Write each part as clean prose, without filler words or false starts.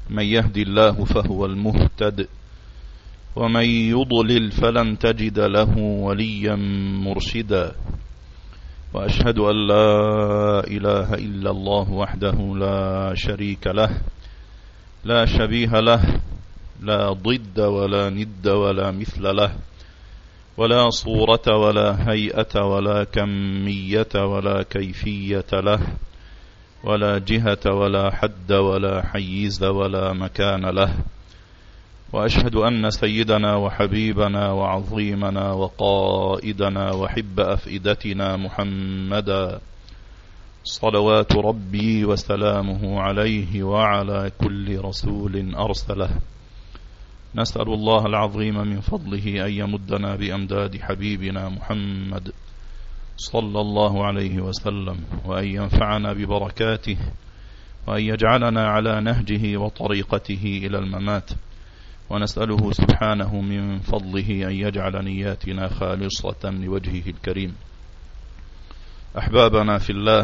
من يهد الله فهو المهتد ومن يضلل فلن تجد له وليا مرشدا وأشهد أن لا إله إلا الله وحده لا شريك له لا شبيه له لا ضد ولا ند ولا مثل له ولا صورة ولا هيئة ولا كمية ولا كيفية له ولا جهة ولا حد ولا حيز ولا مكان له وأشهد أن سيدنا وحبيبنا وعظيمنا وقائدنا وحب أفئدتنا محمدا صلوات ربي وسلامه عليه وعلى كل رسول أرسله. نسأل الله العظيم من فضله أن يمدنا بأمداد حبيبنا محمد صلى الله عليه وسلم وأن ينفعنا ببركاته وأن يجعلنا على نهجه وطريقته إلى الممات، ونسأله سبحانه من فضله أن يجعل نياتنا خالصة لوجهه الكريم. أحبابنا في الله،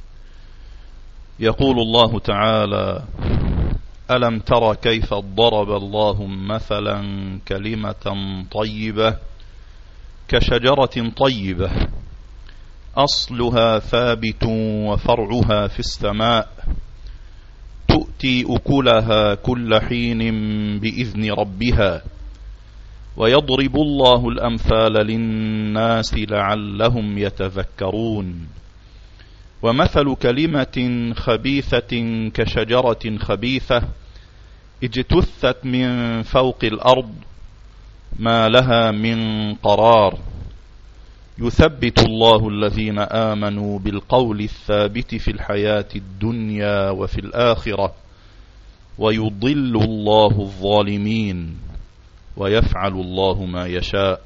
يقول الله تعالى: ألم تر كيف ضرب الله مثلا كلمة طيبة كشجرة طيبة أصلها ثابت وفرعها في السماء تؤتي أكلها كل حين بإذن ربها ويضرب الله الأمثال للناس لعلهم يتذكرون. ومثل كلمة خبيثة كشجرة خبيثة اجتثت من فوق الأرض ما لها من قرار يثبت الله الذين آمنوا بالقول الثابت في الحياة الدنيا وفي الآخرة ويضل الله الظالمين ويفعل الله ما يشاء.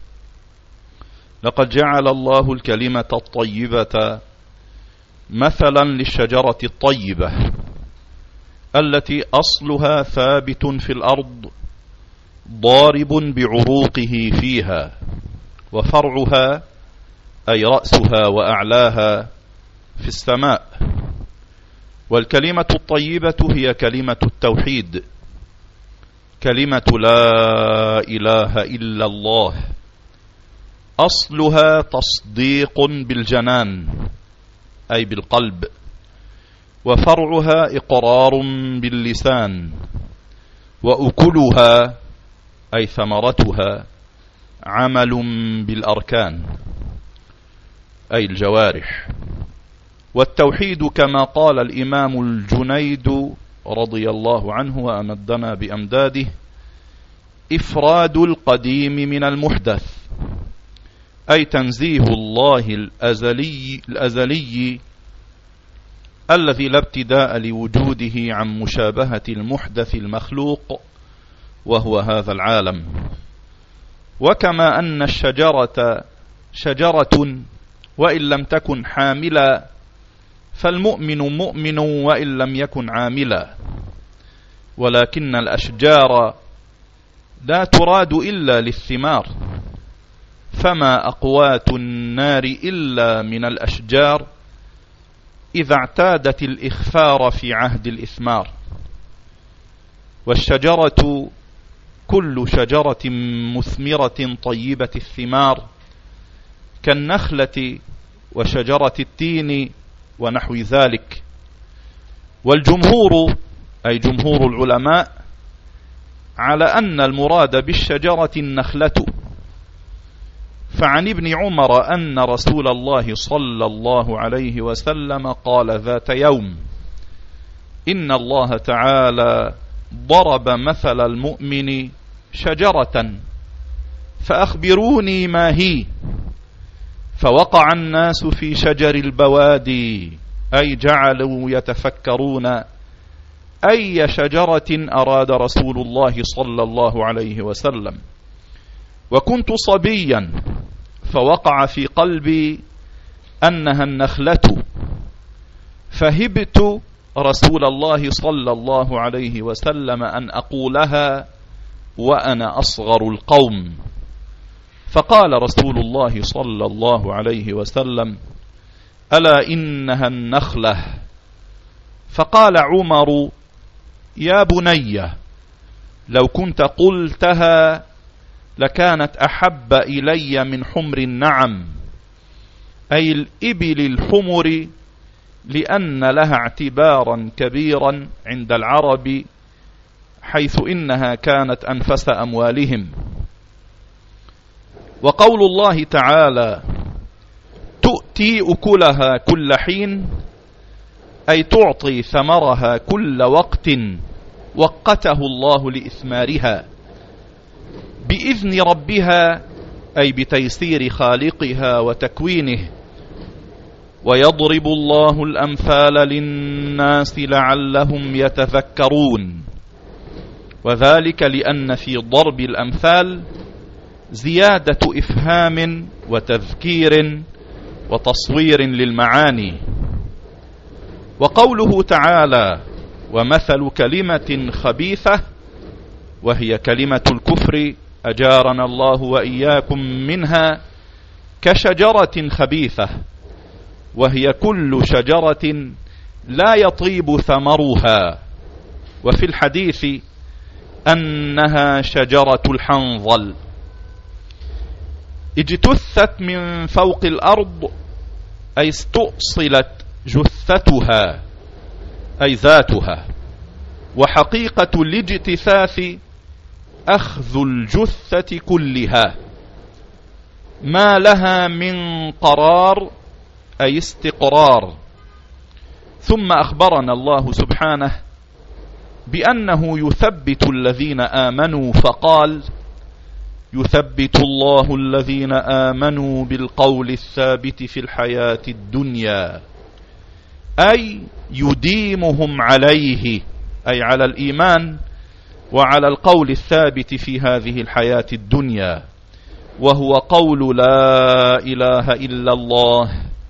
لقد جعل الله الكلمة الطيبة مثلا للشجرة الطيبة التي أصلها ثابت في الأرض ضارب بعروقه فيها، وفرعها أي رأسها وأعلاها في السماء. والكلمة الطيبة هي كلمة التوحيد، كلمة لا إله إلا الله، أصلها تصديق بالجنان أي بالقلب، وفرعها إقرار باللسان، وأكلها أي ثمرتها عمل بالأركان أي الجوارح. والتوحيد كما قال الإمام الجنيد رضي الله عنه وأمدنا بأمداده: إفراد القديم من المحدث، أي تنزيه الله الأزلي الذي لا ابتداء لوجوده عن مشابهة المحدث المخلوق وهو هذا العالم. وكما أن الشجرة شجرة وإن لم تكن حاملا، فالمؤمن مؤمن وإن لم يكن عاملا، ولكن الأشجار لا تراد إلا للثمار، فما أقوات النار إلا من الأشجار إذا اعتادت الإخفار في عهد الإثمار. والشجرة كل شجرة مثمرة طيبة الثمار كالنخلة وشجرة التين ونحو ذلك. والجمهور أي جمهور العلماء على أن المراد بالشجرة النخلة. فعن ابن عمر أن رسول الله صلى الله عليه وسلم قال ذات يوم: إن الله تعالى ضرب مثل المؤمن شجرة فأخبروني ما هي، فوقع الناس في شجر البوادي، أي جعلوا يتفكرون أي شجرة أراد رسول الله صلى الله عليه وسلم. وكنت صبيا فوقع في قلبي أنها النخلة، فهبت رسول الله صلى الله عليه وسلم أن أقولها وأنا أصغر القوم، فقال رسول الله صلى الله عليه وسلم: ألا إنها النخلة. فقال عمر: يا بني لو كنت قلتها لكانت أحب إلي من حمر النعم، أي الإبل الحمر، لأن لها اعتبارا كبيرا عند العرب، حيث إنها كانت أنفس أموالهم. وقول الله تعالى تؤتي أكلها كل حين، أي تعطي ثمرها كل وقت وقته الله لإثمارها بإذن ربها، أي بتيسير خالقها وتكوينه. ويضرب الله الأمثال للناس لعلهم يتذكرون، وذلك لأن في ضرب الأمثال زيادة إفهام وتذكير وتصوير للمعاني. وقوله تعالى ومثل كلمة خبيثة، وهي كلمة الكفر أجارنا الله وإياكم منها، كشجرة خبيثة، وهي كل شجرة لا يطيب ثمرها، وفي الحديث أنها شجرة الحنظل، اجتثت من فوق الأرض، أي استؤصلت جثتها أي ذاتها. وحقيقة الاجتثاث أخذ الجثة كلها، ما لها من قرار أي استقرار. ثم أخبرنا الله سبحانه بأنه يثبت الذين آمنوا، فقال يثبت الله الذين آمنوا بالقول الثابت في الحياة الدنيا، أي يديمهم عليه، أي على الإيمان وعلى القول الثابت في هذه الحياة الدنيا، وهو قول لا إله إلا الله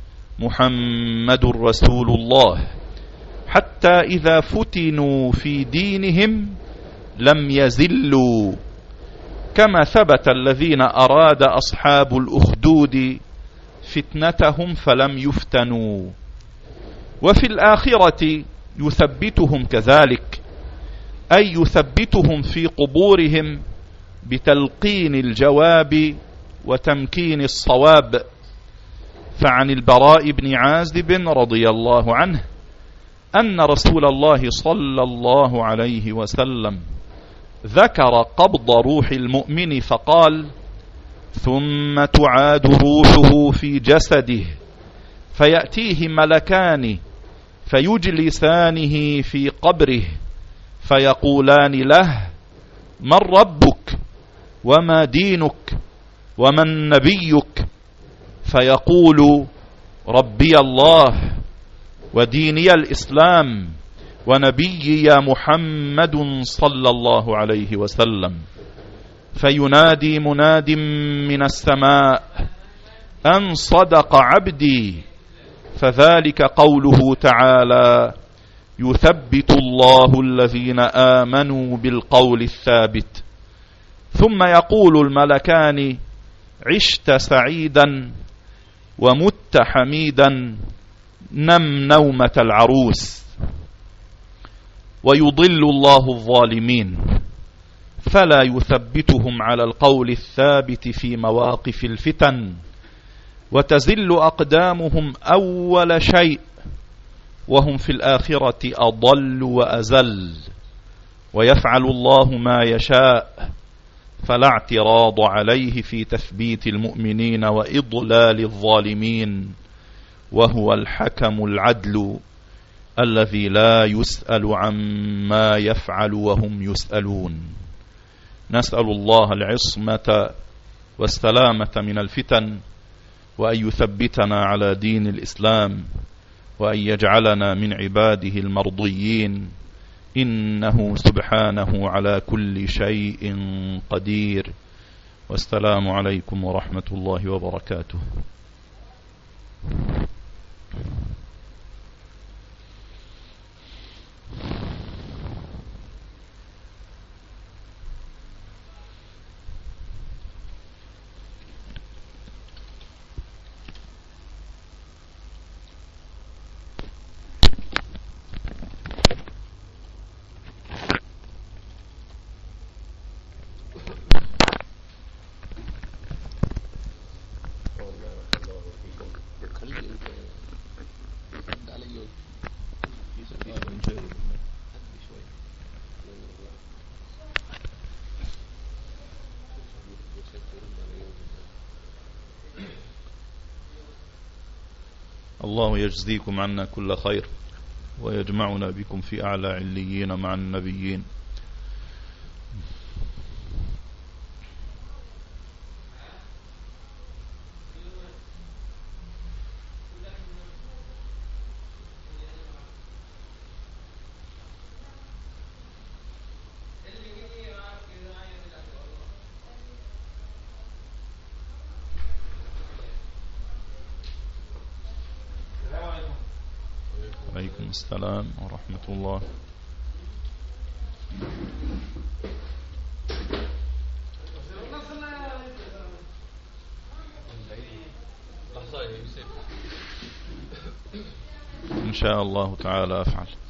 محمد رسول الله، حتى إذا فتنوا في دينهم لم يزلوا، كما ثبت الذين أراد أصحاب الأخدود فتنتهم فلم يفتنوا. وفي الآخرة يثبتهم كذلك، أي يثبتهم في قبورهم بتلقين الجواب وتمكين الصواب. فعن البراء بن عازب رضي الله عنه أن رسول الله صلى الله عليه وسلم ذكر قبض روح المؤمن فقال ثم تعاد روحه في جسده فيأتيه ملكان فيجلسانه في قبره فيقولان له من ربك وما دينك ومن نبيك، فيقول ربي الله وديني الإسلام ونبيي محمد صلى الله عليه وسلم. فينادي مناد من السماء أن صدق عبدي، فذلك قوله تعالى يثبت الله الذين آمنوا بالقول الثابت. ثم يقول الملكان عشت سعيدا ومت حميدا، نم نومة العروس. ويضل الله الظالمين فلا يثبتهم على القول الثابت في مواقف الفتن، وتزل أقدامهم أول شيء، وهم في الآخرة أضل وأزل. ويفعل الله ما يشاء، فلا اعتراض عليه في تثبيت المؤمنين وإضلال الظالمين، وهو الحكم العدل الذي لا يسأل عما يفعل وهم يسألون. نسأل الله العصمة والسلامة من الفتن، وأن يثبتنا على دين الإسلام، وأن يجعلنا من عباده المرضيين، إنه سبحانه على كل شيء قدير. والسلام عليكم ورحمة الله وبركاته. الله يجزيكم عنا كل خير ويجمعنا بكم في أعلى عليين مع النبيين. عليكم السلام ورحمة الله. إن شاء الله تعالى أفعل.